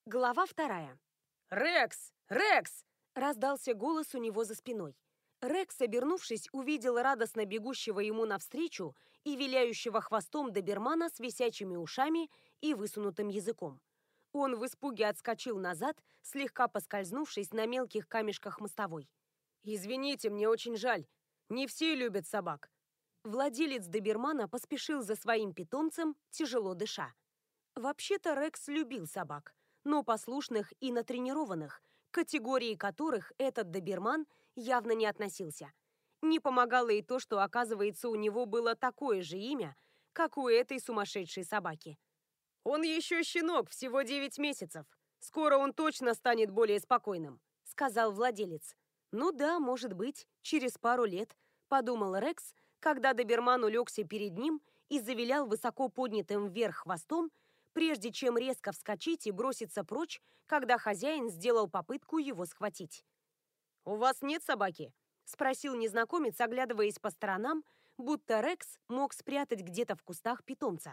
Глава 2. «Рекс! Рекс!» — раздался голос у него за спиной. Рекс, обернувшись, увидел радостно бегущего ему навстречу и виляющего хвостом добермана с висячими ушами и высунутым языком. Он в испуге отскочил назад, слегка поскользнувшись на мелких камешках мостовой. «Извините, мне очень жаль. Не все любят собак». Владелец добермана поспешил за своим питомцем, тяжело дыша. Вообще-то Рекс любил собак, но послушных и натренированных, к категории которых этот доберман явно не относился. Не помогало и то, что, оказывается, у него было такое же имя, как у этой сумасшедшей собаки. «Он еще щенок, всего 9 месяцев. Скоро он точно станет более спокойным», — сказал владелец. «Ну да, может быть, через пару лет», — подумал Рекс, когда доберман улегся перед ним и завилял высоко поднятым вверх хвостом, прежде чем резко вскочить и броситься прочь, когда хозяин сделал попытку его схватить. «У вас нет собаки?» — спросил незнакомец, оглядываясь по сторонам, будто Рекс мог спрятать где-то в кустах питомца.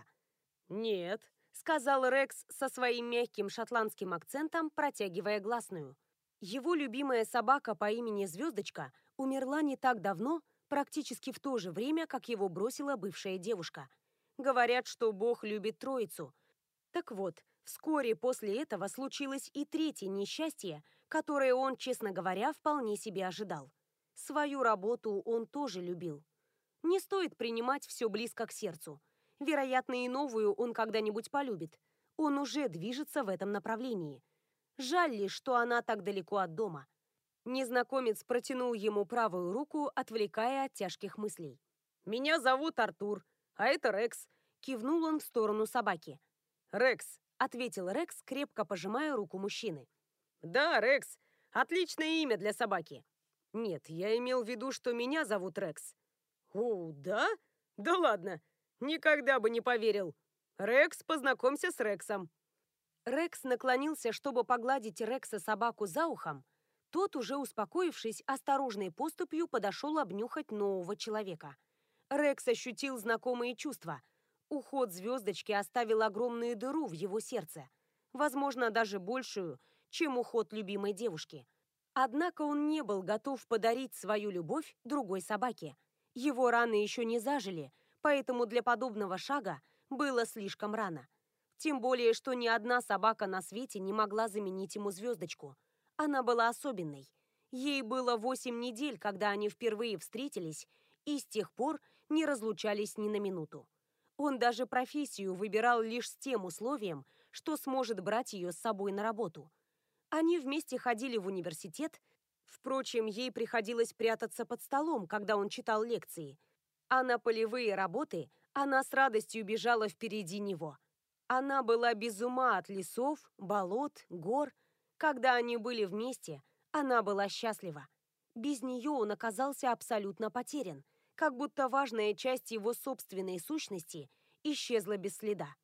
«Нет», — сказал Рекс со своим мягким шотландским акцентом, протягивая гласную. Его любимая собака по имени Звездочка умерла не так давно, практически в то же время, как его бросила бывшая девушка. Говорят, что Бог любит троицу. Так вот, вскоре после этого случилось и третье несчастье, которое он, честно говоря, вполне себе ожидал. Свою работу он тоже любил. Не стоит принимать все близко к сердцу. Вероятно, и новую он когда-нибудь полюбит. Он уже движется в этом направлении. Жаль лишь, что она так далеко от дома. Незнакомец протянул ему правую руку, отвлекая от тяжких мыслей. «Меня зовут Артур, а это Рекс». Кивнул он в сторону собаки. «Рекс». — ответил Рекс, крепко пожимая руку мужчины. «Да, Рекс. Отличное имя для собаки». «Нет, я имел в виду, что меня зовут Рекс». «О, да? Да ладно. Никогда бы не поверил. Рекс, познакомься с Рексом». Рекс наклонился, чтобы погладить Рекса собаку за ухом. Тот, уже успокоившись, осторожной поступью подошел обнюхать нового человека. Рекс ощутил знакомые чувства. Уход звездочки оставил огромную дыру в его сердце. Возможно, даже большую, чем уход любимой девушки. Однако он не был готов подарить свою любовь другой собаке. Его раны еще не зажили, поэтому для подобного шага было слишком рано. Тем более, что ни одна собака на свете не могла заменить ему звездочку. Она была особенной. Ей было 8 недель, когда они впервые встретились, и с тех пор не разлучались ни на минуту. Он даже профессию выбирал лишь с тем условием, что сможет брать ее с собой на работу. Они вместе ходили в университет. Впрочем, ей приходилось прятаться под столом, когда он читал лекции. А на полевые работы она с радостью бежала впереди него. Она была без ума от лесов, болот, гор. Когда они были вместе, она была счастлива. Без нее он оказался абсолютно потерян, как будто важная часть его собственной сущности исчезла без следа.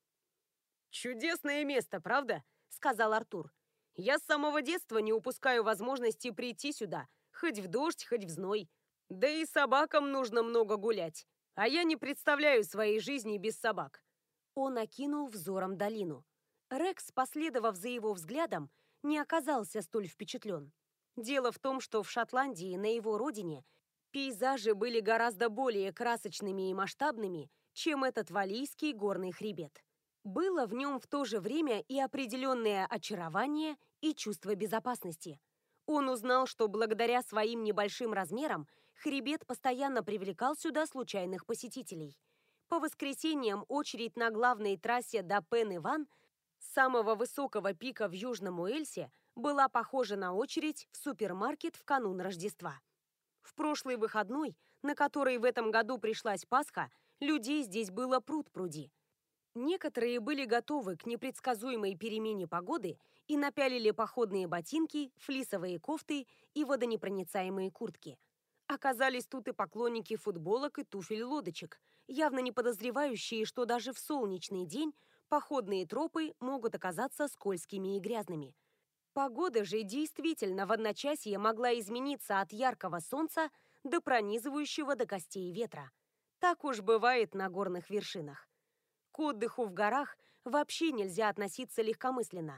«Чудесное место, правда?» — сказал Артур. «Я с самого детства не упускаю возможности прийти сюда, хоть в дождь, хоть в зной. Да и собакам нужно много гулять, а я не представляю своей жизни без собак». Он окинул взором долину. Рекс, последовав за его взглядом, не оказался столь впечатлен. Дело в том, что в Шотландии, на его родине, пейзажи были гораздо более красочными и масштабными, чем этот валлийский горный хребет. Было в нем в то же время и определенное очарование, и чувство безопасности. Он узнал, что благодаря своим небольшим размерам хребет постоянно привлекал сюда случайных посетителей. По воскресеньям очередь на главной трассе до Пен-Иван, самого высокого пика в Южном Уэльсе, была похожа на очередь в супермаркет в канун Рождества. В прошлый выходной, на который в этом году пришлась Пасха, людей здесь было пруд-пруди. Некоторые были готовы к непредсказуемой перемене погоды и напялили походные ботинки, флисовые кофты и водонепроницаемые куртки. Оказались тут и поклонники футболок и туфель-лодочек, явно не подозревающие, что даже в солнечный день походные тропы могут оказаться скользкими и грязными. Погода же действительно в одночасье могла измениться от яркого солнца до пронизывающего до костей ветра. Так уж бывает на горных вершинах. К отдыху в горах вообще нельзя относиться легкомысленно.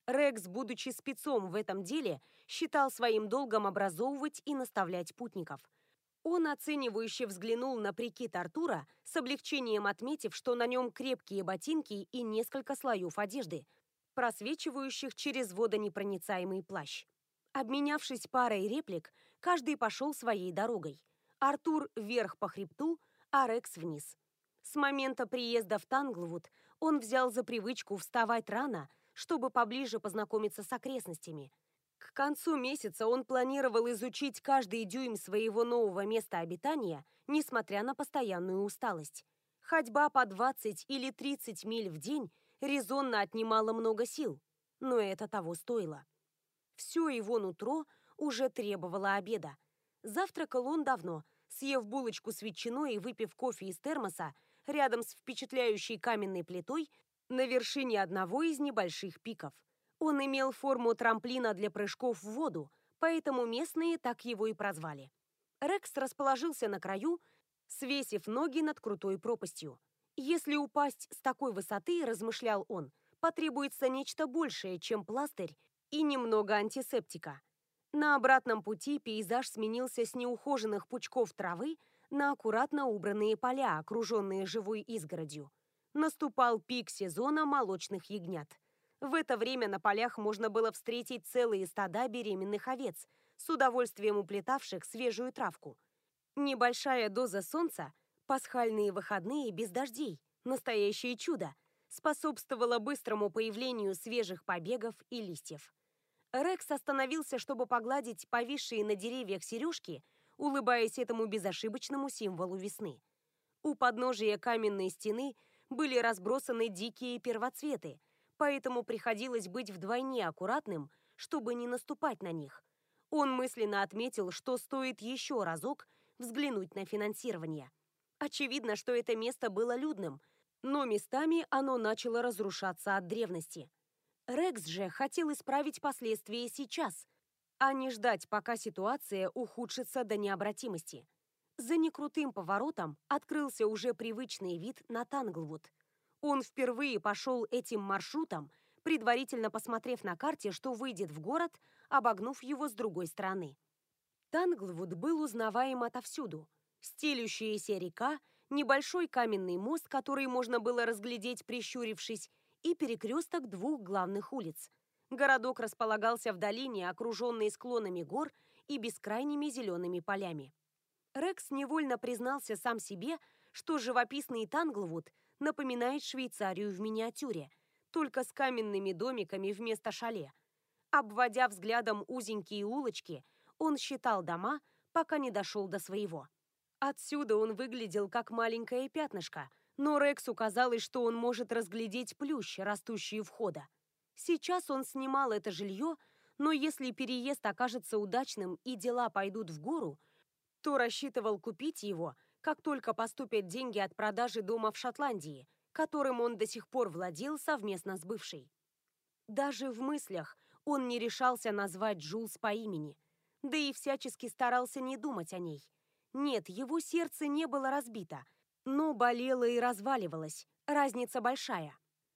Рекс, будучи спецом в этом деле, считал своим долгом образовывать и наставлять путников. Он оценивающе взглянул на прикид Артура, с облегчением отметив, что на нем крепкие ботинки и несколько слоев одежды, просвечивающих через водонепроницаемый плащ. Обменявшись парой реплик, каждый пошел своей дорогой. Артур вверх по хребту, а Рекс вниз. С момента приезда в Танглвуд он взял за привычку вставать рано, чтобы поближе познакомиться с окрестностями. К концу месяца он планировал изучить каждый дюйм своего нового места обитания, несмотря на постоянную усталость. Ходьба по 20 или 30 миль в день резонно отнимала много сил, но это того стоило. Все его нутро уже требовало обеда. Завтракал он давно, съев булочку с ветчиной и выпив кофе из термоса рядом с впечатляющей каменной плитой на вершине одного из небольших пиков. Он имел форму трамплина для прыжков в воду, поэтому местные так его и прозвали. Рекс расположился на краю, свесив ноги над крутой пропастью. Если упасть с такой высоты, размышлял он, потребуется нечто большее, чем пластырь и немного антисептика. На обратном пути пейзаж сменился с неухоженных пучков травы на аккуратно убранные поля, окруженные живой изгородью. Наступал пик сезона молочных ягнят. В это время на полях можно было встретить целые стада беременных овец, с удовольствием уплетавших свежую травку. Небольшая доза солнца, пасхальные выходные без дождей, настоящее чудо, способствовала быстрому появлению свежих побегов и листьев. Рекс остановился, чтобы погладить повисшие на деревьях сережки, улыбаясь этому безошибочному символу весны. У подножия каменной стены были разбросаны дикие первоцветы, поэтому приходилось быть вдвойне аккуратным, чтобы не наступать на них. Он мысленно отметил, что стоит еще разок взглянуть на финансирование. Очевидно, что это место было людным, но местами оно начало разрушаться от древности. Рекс же хотел исправить последствия сейчас, а не ждать, пока ситуация ухудшится до необратимости. За некрутым поворотом открылся уже привычный вид на Танглвуд. Он впервые пошел этим маршрутом, предварительно посмотрев на карте, что выйдет в город, обогнув его с другой стороны. Танглвуд был узнаваем отовсюду. Стелющаяся река, небольшой каменный мост, который можно было разглядеть, прищурившись, и перекресток двух главных улиц. Городок располагался в долине, окруженной склонами гор и бескрайними зелеными полями. Рекс невольно признался сам себе, что живописный Танглвуд напоминает Швейцарию в миниатюре, только с каменными домиками вместо шале. Обводя взглядом узенькие улочки, он считал дома, пока не дошел до своего. Отсюда он выглядел как маленькое пятнышко, но Рексу казалось, что он может разглядеть плющ, растущий у входа. Сейчас он снимал это жилье, но если переезд окажется удачным и дела пойдут в гору, то рассчитывал купить его, как только поступят деньги от продажи дома в Шотландии, которым он до сих пор владел совместно с бывшей. Даже в мыслях он не решался назвать Джулс по имени, да и всячески старался не думать о ней. Нет, его сердце не было разбито, но болело и разваливалось, разница большая.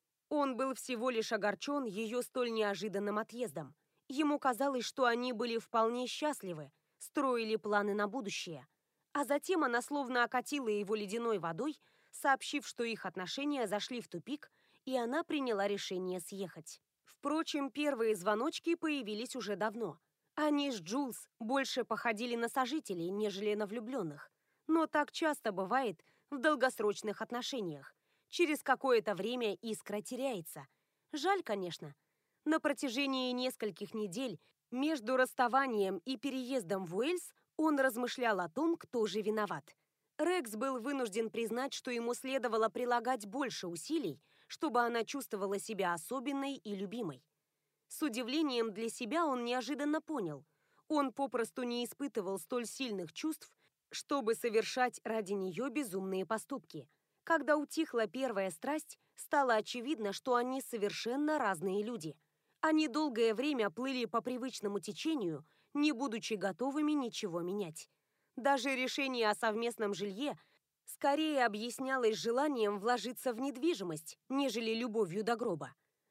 Он был всего лишь огорчен ее столь неожиданным отъездом. Ему казалось, что они были вполне счастливы, строили планы на будущее. А затем она словно окатила его ледяной водой, сообщив, что их отношения зашли в тупик, и она приняла решение съехать. Впрочем, первые звоночки появились уже давно. Они с Джулс больше походили на сожителей, нежели на влюбленных. Но так часто бывает в долгосрочных отношениях. Через какое-то время искра теряется. Жаль, конечно. На протяжении нескольких недель между расставанием и переездом в Уэльс он размышлял о том, кто же виноват. Рекс был вынужден признать, что ему следовало прилагать больше усилий, чтобы она чувствовала себя особенной и любимой. С удивлением для себя он неожиданно понял. Он попросту не испытывал столь сильных чувств, чтобы совершать ради нее безумные поступки. Когда утихла первая страсть, стало очевидно, что они совершенно разные люди. Они долгое время плыли по привычному течению, не будучи готовыми ничего менять. Даже решение о совместном жилье скорее объяснялось желанием вложиться в недвижимость, нежели любовью до гроба.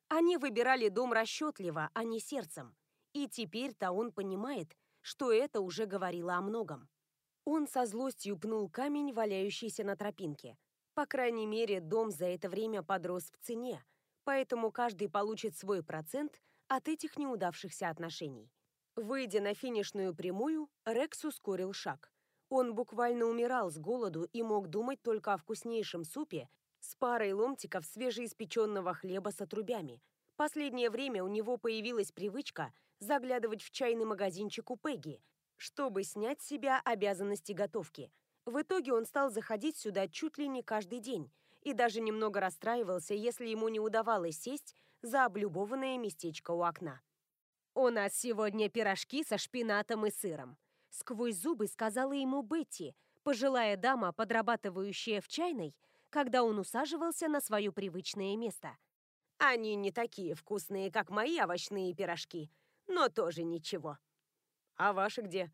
Они выбирали дом расчетливо, а не сердцем. И теперь-то он понимает, что это уже говорило о многом. Он со злостью пнул камень, валяющийся на тропинке. По крайней мере, дом за это время подрос в цене, поэтому каждый получит свой процент от этих неудавшихся отношений. Выйдя на финишную прямую, Рекс ускорил шаг. Он буквально умирал с голоду и мог думать только о вкуснейшем супе с парой ломтиков свежеиспеченного хлеба с отрубями. Последнее время у него появилась привычка заглядывать в чайный магазинчик у Пегги, чтобы снять с себя обязанности готовки. В итоге он стал заходить сюда чуть ли не каждый день и даже немного расстраивался, если ему не удавалось сесть за облюбованное местечко у окна. «У нас сегодня пирожки со шпинатом и сыром», — сквозь зубы сказала ему Бетти, пожилая дама, подрабатывающая в чайной, когда он усаживался на свое привычное место. «Они не такие вкусные, как мои овощные пирожки, но тоже ничего». «А ваши где?»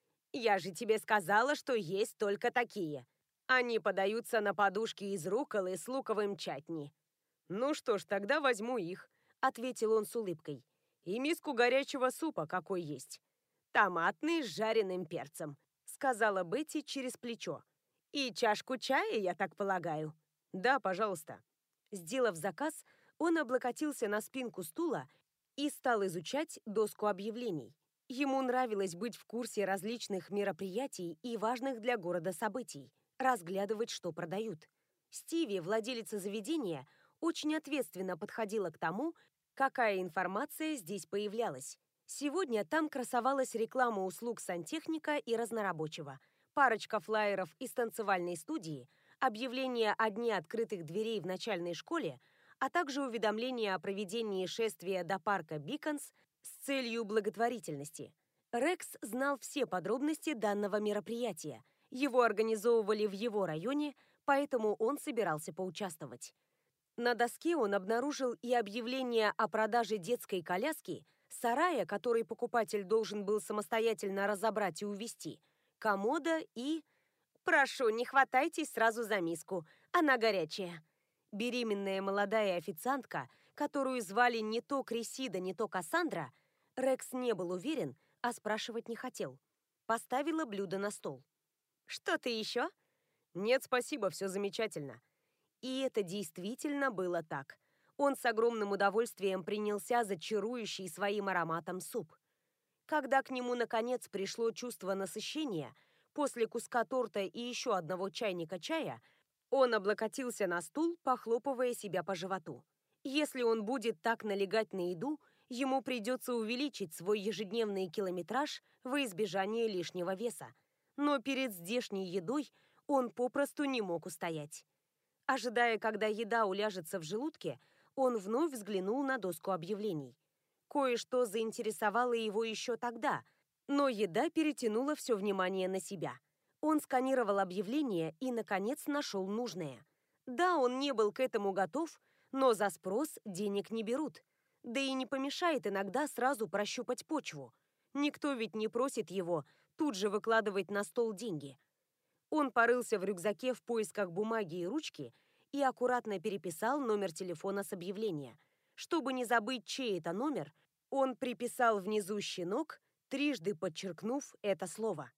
«Я же тебе сказала, что есть только такие. Они подаются на подушке из рукколы с луковым чатни». «Ну что ж, тогда возьму их», — ответил он с улыбкой. «И миску горячего супа, какой есть». «Томатный с жареным перцем», — сказала Бетти через плечо. «И чашку чая, я так полагаю?» «Да, пожалуйста». Сделав заказ, он облокотился на спинку стула и стал изучать доску объявлений. Ему нравилось быть в курсе различных мероприятий и важных для города событий, разглядывать, что продают. Стиви, владелица заведения, очень ответственно подходила к тому, какая информация здесь появлялась. Сегодня там красовалась реклама услуг сантехника и разнорабочего, парочка флаеров из танцевальной студии, объявление о дне открытых дверей в начальной школе, а также уведомление о проведении шествия до парка Биконс с целью благотворительности. Рекс знал все подробности данного мероприятия. Его организовывали в его районе, поэтому он собирался поучаствовать. На доске он обнаружил и объявление о продаже детской коляски, сарая, который покупатель должен был самостоятельно разобрать и увезти, комода и... «Прошу, не хватайтесь сразу за миску, она горячая». Беременная молодая официантка, которую звали не то Крисида, не то Кассандра, Рекс не был уверен, а спрашивать не хотел. Поставила блюдо на стол. «Что-то еще?» «Нет, спасибо, все замечательно». И это действительно было так. Он с огромным удовольствием принялся за чарующий своим ароматом суп. Когда к нему, наконец, пришло чувство насыщения, после куска торта и еще одного чайника чая, он облокотился на стул, похлопывая себя по животу. Если он будет так налегать на еду, ему придется увеличить свой ежедневный километраж во избежание лишнего веса. Но перед здешней едой он попросту не мог устоять. Ожидая, когда еда уляжется в желудке, он вновь взглянул на доску объявлений. Кое-что заинтересовало его еще тогда, но еда перетянула все внимание на себя. Он сканировал объявление и, наконец, нашел нужное. Да, он не был к этому готов, но за спрос денег не берут. Да и не помешает иногда сразу прощупать почву. Никто ведь не просит его тут же выкладывать на стол деньги. Он порылся в рюкзаке в поисках бумаги и ручки и аккуратно переписал номер телефона с объявления. Чтобы не забыть, чей это номер, он приписал внизу «щенок», трижды подчеркнув это слово.